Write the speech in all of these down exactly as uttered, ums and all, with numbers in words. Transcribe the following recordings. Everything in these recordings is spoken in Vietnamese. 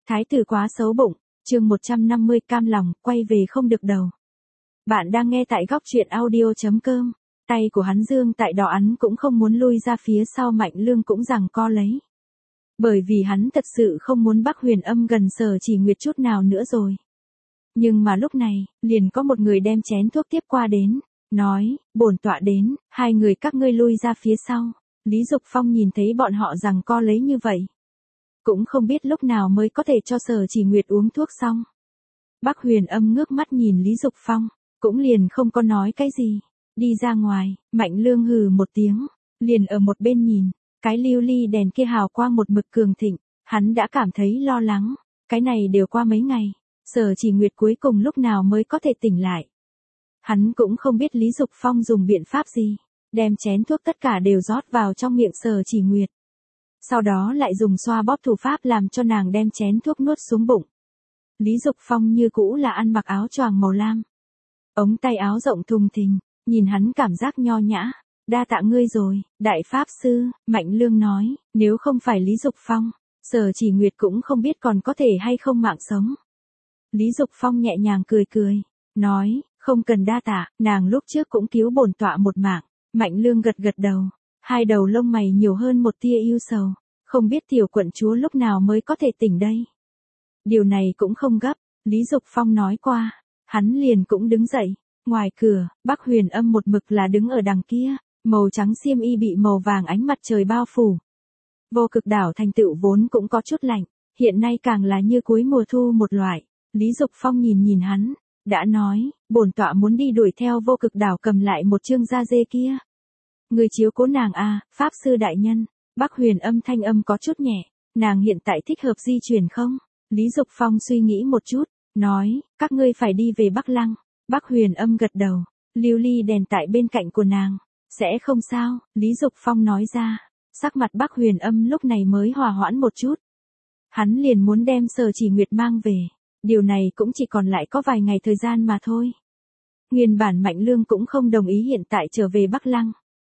Thái tử quá xấu bụng, chương một trăm năm mươi cam lòng, quay về không được đầu. Bạn đang nghe tại góc truyện audio.com, tay của hắn dương tại đỏ ắn cũng không muốn lui ra phía sau Mạnh Lương cũng giằng co lấy. Bởi vì hắn thật sự không muốn Bắc Huyền Âm gần Sở Chỉ Nguyệt chút nào nữa rồi. Nhưng mà lúc này, liền có một người đem chén thuốc tiếp qua đến, nói, bổn tọa đến, hai người các ngươi lui ra phía sau. Lý Dục Phong nhìn thấy bọn họ giằng co lấy như vậy. Cũng không biết lúc nào mới có thể cho Sở Chỉ Nguyệt uống thuốc xong. Bắc Huyền Âm ngước mắt nhìn Lý Dục Phong, cũng liền không có nói cái gì. Đi ra ngoài, Mạnh Lương hừ một tiếng, liền ở một bên nhìn, cái lưu ly đèn kia hào quang một mực cường thịnh, hắn đã cảm thấy lo lắng, cái này đều qua mấy ngày, Sở Chỉ Nguyệt cuối cùng lúc nào mới có thể tỉnh lại. Hắn cũng không biết Lý Dục Phong dùng biện pháp gì, đem chén thuốc tất cả đều rót vào trong miệng Sở Chỉ Nguyệt. Sau đó lại dùng xoa bóp thủ pháp làm cho nàng đem chén thuốc nuốt xuống bụng. Lý Dục Phong như cũ là ăn mặc áo choàng màu lam. Ống tay áo rộng thùng thình, nhìn hắn cảm giác nho nhã. Đa tạ ngươi rồi, đại pháp sư, Mạnh Lương nói, nếu không phải Lý Dục Phong, Sở Chỉ Nguyệt cũng không biết còn có thể hay không mạng sống. Lý Dục Phong nhẹ nhàng cười cười, nói, không cần đa tạ, nàng lúc trước cũng cứu bổn tọa một mạng. Mạnh Lương gật gật đầu, hai đầu lông mày nhiều hơn một tia yêu sầu, không biết tiểu quận chúa lúc nào mới có thể tỉnh đây. Điều này cũng không gấp, Lý Dục Phong nói qua, hắn liền cũng đứng dậy, ngoài cửa, Bắc Huyền Âm một mực là đứng ở đằng kia, màu trắng xiêm y bị màu vàng ánh mặt trời bao phủ. Vô Cực Đảo thành tựu vốn cũng có chút lạnh, hiện nay càng là như cuối mùa thu một loại. Lý Dục Phong nhìn nhìn hắn, đã nói, bổn tọa muốn đi đuổi theo Vô Cực Đảo cầm lại một chương da dê kia. Người chiếu cố nàng a, pháp sư đại nhân. Bắc Huyền Âm thanh âm có chút nhẹ, nàng hiện tại thích hợp di chuyển không? Lý Dục Phong suy nghĩ một chút, nói, các ngươi phải đi về Bắc Lăng. Bắc Huyền Âm gật đầu, lưu ly đèn tại bên cạnh của nàng, sẽ không sao, Lý Dục Phong nói ra. Sắc mặt Bắc Huyền Âm lúc này mới hòa hoãn một chút. Hắn liền muốn đem Sở Chỉ Nguyệt mang về, điều này cũng chỉ còn lại có vài ngày thời gian mà thôi. Nguyên bản Mạnh Lương cũng không đồng ý hiện tại trở về Bắc Lăng.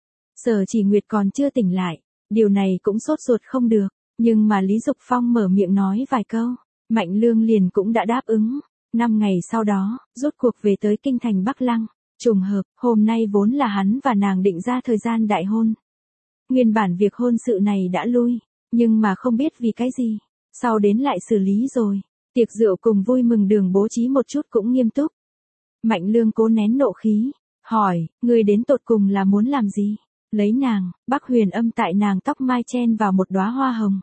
Sở Chỉ Nguyệt còn chưa tỉnh lại, điều này cũng sốt ruột không được, nhưng mà Lý Dục Phong mở miệng nói vài câu, Mạnh Lương liền cũng đã đáp ứng. Năm ngày sau đó, rốt cuộc về tới kinh thành Bắc Lăng, trùng hợp, hôm nay vốn là hắn và nàng định ra thời gian đại hôn. Nguyên bản việc hôn sự này đã lui, nhưng mà không biết vì cái gì, sau đến lại xử lý rồi, tiệc rượu cùng vui mừng đường bố trí một chút cũng nghiêm túc. Mạnh Lương cố nén nộ khí, hỏi, người đến tột cùng là muốn làm gì? Lấy nàng, Bắc Huyền Âm tại nàng tóc mai chen vào một đóa hoa hồng.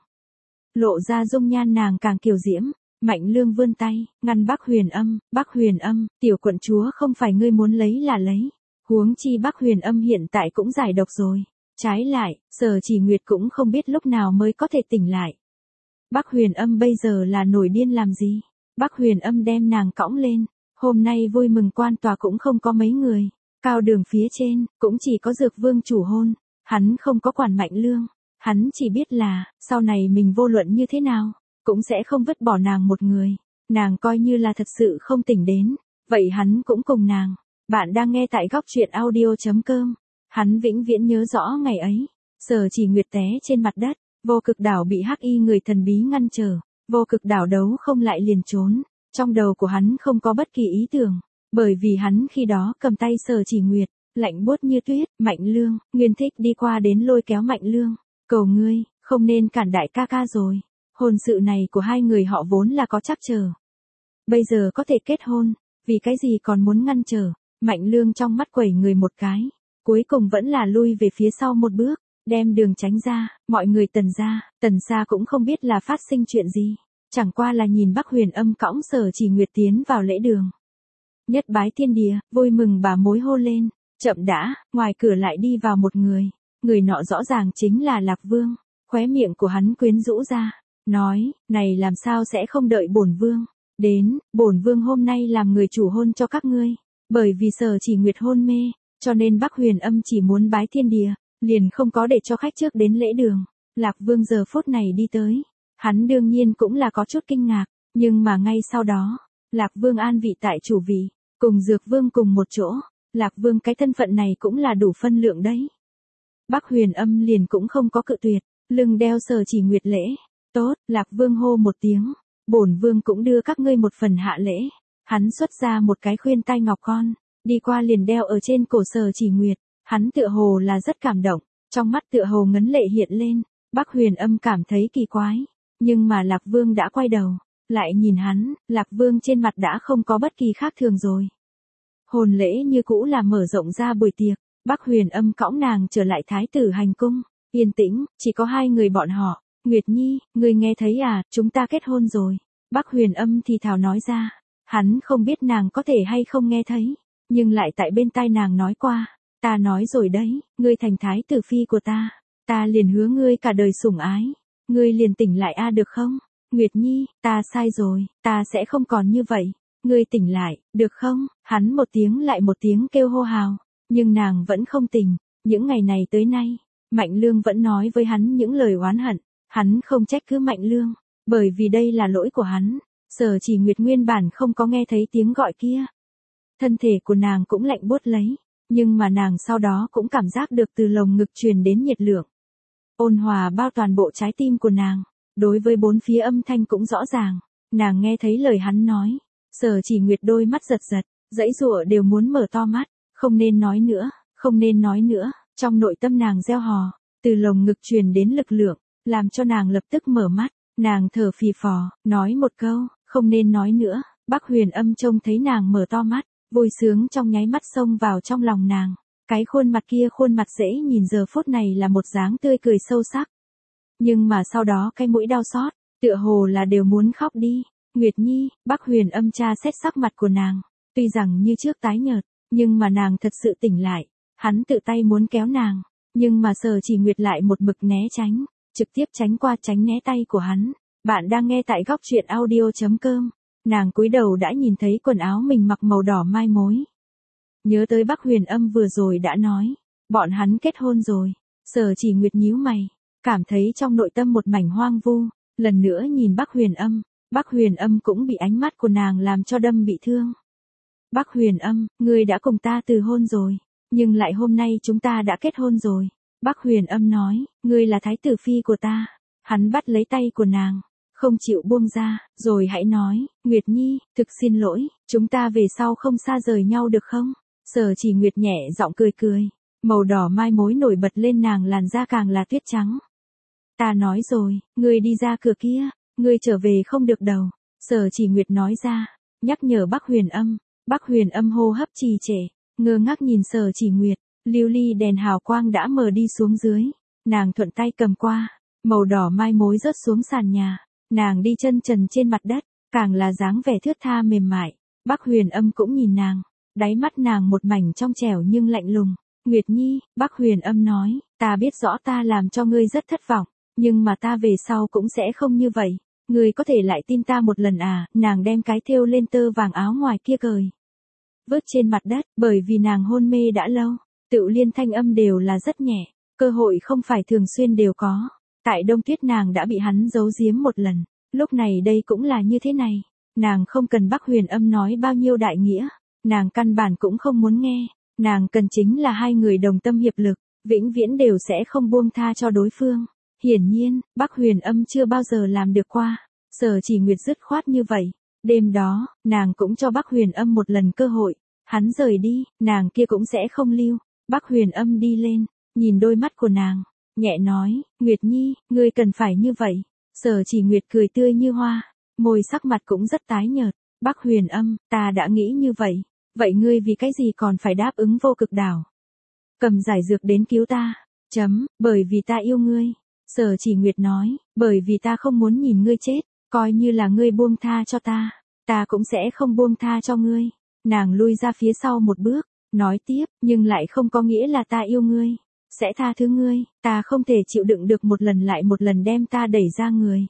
Lộ ra dung nhan nàng càng kiều diễm, Mạnh Lương vươn tay, ngăn Bắc Huyền Âm, Bắc Huyền Âm, tiểu quận chúa không phải ngươi muốn lấy là lấy. Huống chi Bắc Huyền Âm hiện tại cũng giải độc rồi. Trái lại, Sở Chỉ Nguyệt cũng không biết lúc nào mới có thể tỉnh lại. Bắc Huyền Âm bây giờ là nổi điên làm gì? Bắc Huyền Âm đem nàng cõng lên, hôm nay vui mừng quan tòa cũng không có mấy người. Cao đường phía trên, cũng chỉ có Dược Vương chủ hôn, hắn không có quản Mạnh Lương, hắn chỉ biết là, sau này mình vô luận như thế nào, cũng sẽ không vứt bỏ nàng một người, nàng coi như là thật sự không tỉnh đến, vậy hắn cũng cùng nàng. Bạn đang nghe tại góc truyện audio.com, hắn vĩnh viễn nhớ rõ ngày ấy, Sở Chỉ Nguyệt té trên mặt đất, Vô Cực Đảo bị hắc y người thần bí ngăn trở, Vô Cực Đảo đấu không lại liền trốn, trong đầu của hắn không có bất kỳ ý tưởng. Bởi vì hắn khi đó cầm tay Sở Chỉ Nguyệt, lạnh buốt như tuyết, Mạnh Lương, Nguyên Thích đi qua đến lôi kéo Mạnh Lương, cầu ngươi, không nên cản đại ca ca rồi, hôn sự này của hai người họ vốn là có trắc trở. Bây giờ có thể kết hôn, vì cái gì còn muốn ngăn trở, Mạnh Lương trong mắt quẩy người một cái, cuối cùng vẫn là lui về phía sau một bước, đem đường tránh ra, mọi người tần ra, tần xa cũng không biết là phát sinh chuyện gì, chẳng qua là nhìn Bắc Huyền Âm cõng Sở Chỉ Nguyệt tiến vào lễ đường. Nhất bái thiên địa, vui mừng bà mối hô lên, chậm đã, ngoài cửa lại đi vào một người, người nọ rõ ràng chính là Lạc Vương, khóe miệng của hắn quyến rũ ra, nói, này làm sao sẽ không đợi bổn vương, đến, bổn vương hôm nay làm người chủ hôn cho các ngươi, bởi vì Sở Chỉ Nguyệt hôn mê, cho nên Bắc Huyền Âm chỉ muốn bái thiên địa, liền không có để cho khách trước đến lễ đường. Lạc Vương giờ phút này đi tới, hắn đương nhiên cũng là có chút kinh ngạc, nhưng mà ngay sau đó, Lạc Vương an vị tại chủ vị, cùng Dược Vương cùng một chỗ, Lạc Vương cái thân phận này cũng là đủ phân lượng đấy. Bắc Huyền Âm liền cũng không có cự tuyệt, lưng đeo Sở Chỉ Nguyệt lễ. Tốt, Lạc Vương hô một tiếng, bổn vương cũng đưa các ngươi một phần hạ lễ. Hắn xuất ra một cái khuyên tai ngọc con, đi qua liền đeo ở trên cổ Sở Chỉ Nguyệt, hắn tựa hồ là rất cảm động, trong mắt tựa hồ ngấn lệ hiện lên. Bắc Huyền Âm cảm thấy kỳ quái, nhưng mà Lạc Vương đã quay đầu, lại nhìn hắn, Lạc Vương trên mặt đã không có bất kỳ khác thường rồi. Hồn lễ như cũ là mở rộng ra buổi tiệc, Bắc Huyền Âm cõng nàng trở lại thái tử hành cung, yên tĩnh, chỉ có hai người bọn họ. Nguyệt Nhi, ngươi nghe thấy à, chúng ta kết hôn rồi. Bắc Huyền Âm thì thào nói ra, hắn không biết nàng có thể hay không nghe thấy, nhưng lại tại bên tai nàng nói qua, ta nói rồi đấy, ngươi thành thái tử phi của ta, ta liền hứa ngươi cả đời sủng ái, ngươi liền tỉnh lại a được không? Nguyệt Nhi, ta sai rồi, ta sẽ không còn như vậy, ngươi tỉnh lại, được không? Hắn một tiếng lại một tiếng kêu hô hào, nhưng nàng vẫn không tỉnh. Những ngày này tới nay, Mạnh Lương vẫn nói với hắn những lời oán hận, hắn không trách cứ Mạnh Lương, bởi vì đây là lỗi của hắn. Sở Chỉ Nguyệt nguyên bản không có nghe thấy tiếng gọi kia, thân thể của nàng cũng lạnh buốt lấy, nhưng mà nàng sau đó cũng cảm giác được từ lồng ngực truyền đến nhiệt lượng, ôn hòa bao toàn bộ trái tim của nàng. Đối với bốn phía âm thanh cũng rõ ràng, nàng nghe thấy lời hắn nói. Sở Chỉ Nguyệt đôi mắt giật giật, dãy dụa đều muốn mở to mắt, không nên nói nữa, không nên nói nữa, trong nội tâm nàng gieo hò, từ lồng ngực truyền đến lực lượng, làm cho nàng lập tức mở mắt, nàng thở phì phò, nói một câu, không nên nói nữa. Bắc Huyền Âm trông thấy nàng mở to mắt, vui sướng trong nháy mắt xông vào trong lòng nàng, cái khuôn mặt kia khuôn mặt dễ nhìn giờ phút này là một dáng tươi cười sâu sắc. Nhưng mà sau đó cái mũi đau xót, tựa hồ là đều muốn khóc đi. Nguyệt Nhi, Bắc Huyền Âm tra xét sắc mặt của nàng, tuy rằng như trước tái nhợt, nhưng mà nàng thật sự tỉnh lại. Hắn tự tay muốn kéo nàng, nhưng mà Sở Chỉ Nguyệt lại một mực né tránh, trực tiếp tránh qua tránh né tay của hắn. Bạn đang nghe tại góc truyện audio chấm com. Nàng cúi đầu đã nhìn thấy quần áo mình mặc màu đỏ mai mối. Nhớ tới Bắc Huyền Âm vừa rồi đã nói, bọn hắn kết hôn rồi. Sở Chỉ Nguyệt nhíu mày, cảm thấy trong nội tâm một mảnh hoang vu, lần nữa nhìn Bắc Huyền Âm, Bắc Huyền Âm cũng bị ánh mắt của nàng làm cho đâm bị thương. Bắc Huyền Âm, ngươi đã cùng ta từ hôn rồi, nhưng lại hôm nay chúng ta đã kết hôn rồi. Bắc Huyền Âm nói, ngươi là thái tử phi của ta. Hắn bắt lấy tay của nàng, không chịu buông ra, rồi hãy nói, Nguyệt Nhi, thực xin lỗi, chúng ta về sau không xa rời nhau được không? Sở Chỉ Nguyệt nhẹ giọng cười cười, màu đỏ mai mối nổi bật lên nàng làn da càng là tuyết trắng. Ta nói rồi, ngươi đi ra cửa kia, ngươi trở về không được đâu. Sở Chỉ Nguyệt nói ra, nhắc nhở Bắc Huyền Âm. Bắc Huyền Âm hô hấp trì trệ, ngơ ngác nhìn Sở Chỉ Nguyệt, lưu ly đèn hào quang đã mờ đi xuống dưới, nàng thuận tay cầm qua, màu đỏ mai mối rớt xuống sàn nhà, nàng đi chân trần trên mặt đất, càng là dáng vẻ thướt tha mềm mại. Bắc Huyền Âm cũng nhìn nàng, đáy mắt nàng một mảnh trong trẻo nhưng lạnh lùng. Nguyệt Nhi, Bắc Huyền Âm nói, ta biết rõ ta làm cho ngươi rất thất vọng, nhưng mà ta về sau cũng sẽ không như vậy. Ngươi có thể lại tin ta một lần à? Nàng đem cái thêu lên tơ vàng áo ngoài kia cởi, vứt trên mặt đất, bởi vì nàng hôn mê đã lâu, Tự Liên thanh âm đều là rất nhẹ, cơ hội không phải thường xuyên đều có. Tại Đông Tuyết nàng đã bị hắn giấu giếm một lần, lúc này đây cũng là như thế này. Nàng không cần Bắc Huyền Âm nói bao nhiêu đại nghĩa, nàng căn bản cũng không muốn nghe, nàng cần chính là hai người đồng tâm hiệp lực, vĩnh viễn đều sẽ không buông tha cho đối phương. Hiển nhiên, Bắc Huyền Âm chưa bao giờ làm được qua. Sở Chỉ Nguyệt dứt khoát như vậy. Đêm đó, nàng cũng cho Bắc Huyền Âm một lần cơ hội. Hắn rời đi, nàng kia cũng sẽ không lưu. Bắc Huyền Âm đi lên, nhìn đôi mắt của nàng, nhẹ nói, Nguyệt Nhi, ngươi cần phải như vậy. Sở Chỉ Nguyệt cười tươi như hoa, môi sắc mặt cũng rất tái nhợt. Bắc Huyền Âm, ta đã nghĩ như vậy. Vậy ngươi vì cái gì còn phải đáp ứng Vô Cực Đảo? Cầm giải dược đến cứu ta. Chấm, bởi vì ta yêu ngươi. Sở Chỉ Nguyệt nói, bởi vì ta không muốn nhìn ngươi chết, coi như là ngươi buông tha cho ta, ta cũng sẽ không buông tha cho ngươi. Nàng lui ra phía sau một bước, nói tiếp, nhưng lại không có nghĩa là ta yêu ngươi, sẽ tha thứ ngươi, ta không thể chịu đựng được một lần lại một lần đem ta đẩy ra người.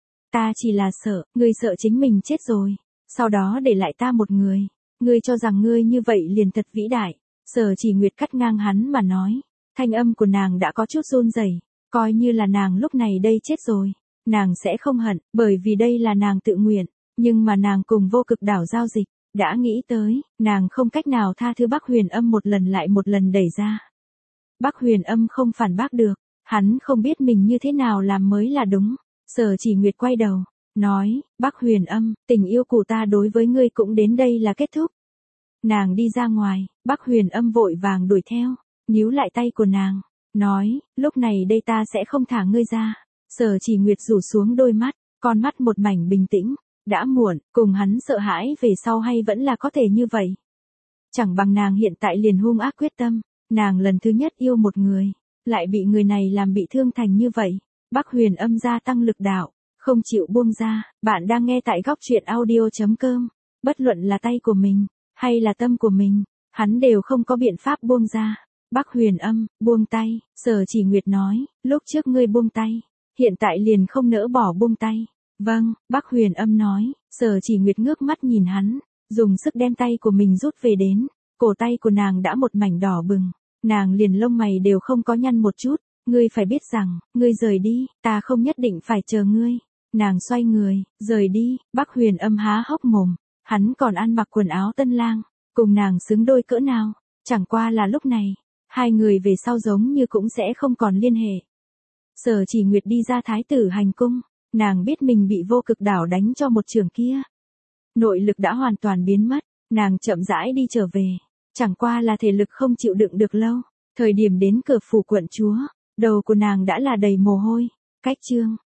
Ta chỉ là sợ, ngươi sợ chính mình chết rồi, sau đó để lại ta một người, ngươi cho rằng ngươi như vậy liền thật vĩ đại. Sở Chỉ Nguyệt cắt ngang hắn mà nói, thanh âm của nàng đã có chút run rẩy. Coi như là nàng lúc này đây chết rồi, nàng sẽ không hận, bởi vì đây là nàng tự nguyện, nhưng mà nàng cùng Vô Cực Đảo giao dịch, đã nghĩ tới, nàng không cách nào tha thứ Bắc Huyền Âm một lần lại một lần đẩy ra. Bắc Huyền Âm không phản bác được, hắn không biết mình như thế nào làm mới là đúng. Sở Chỉ Nguyệt quay đầu, nói, Bắc Huyền Âm, tình yêu của ta đối với ngươi cũng đến đây là kết thúc. Nàng đi ra ngoài, Bắc Huyền Âm vội vàng đuổi theo, níu lại tay của nàng, nói, lúc này đây ta sẽ không thả ngươi ra. Sở Chỉ Nguyệt rủ xuống đôi mắt, con mắt một mảnh bình tĩnh, đã muộn, cùng hắn sợ hãi về sau hay vẫn là có thể như vậy. Chẳng bằng nàng hiện tại liền hung ác quyết tâm, nàng lần thứ nhất yêu một người, lại bị người này làm bị thương thành như vậy. Bắc Huyền Âm gia tăng lực đạo, không chịu buông ra. Bạn đang nghe tại góc truyện audio chấm com. Bất luận là tay của mình, hay là tâm của mình, hắn đều không có biện pháp buông ra. Bắc Huyền Âm, buông tay. Sở Chỉ Nguyệt nói, lúc trước ngươi buông tay, hiện tại liền không nỡ bỏ buông tay. Vâng, Bắc Huyền Âm nói. Sở Chỉ Nguyệt ngước mắt nhìn hắn, dùng sức đem tay của mình rút về đến. Cổ tay của nàng đã một mảnh đỏ bừng, nàng liền lông mày đều không có nhăn một chút. Ngươi phải biết rằng, ngươi rời đi, ta không nhất định phải chờ ngươi. Nàng xoay người, rời đi. Bắc Huyền Âm há hốc mồm, hắn còn ăn mặc quần áo tân lang, cùng nàng xứng đôi cỡ nào. Chẳng qua là lúc này, hai người về sau giống như cũng sẽ không còn liên hệ. Sở Chỉ Nguyệt đi ra thái tử hành cung, nàng biết mình bị vô cực đảo đánh cho một trường kia. Nội lực đã hoàn toàn biến mất, nàng chậm rãi đi trở về, chẳng qua là thể lực không chịu đựng được lâu. Thời điểm đến cửa phủ quận chúa, đầu của nàng đã là đầy mồ hôi. Cách chương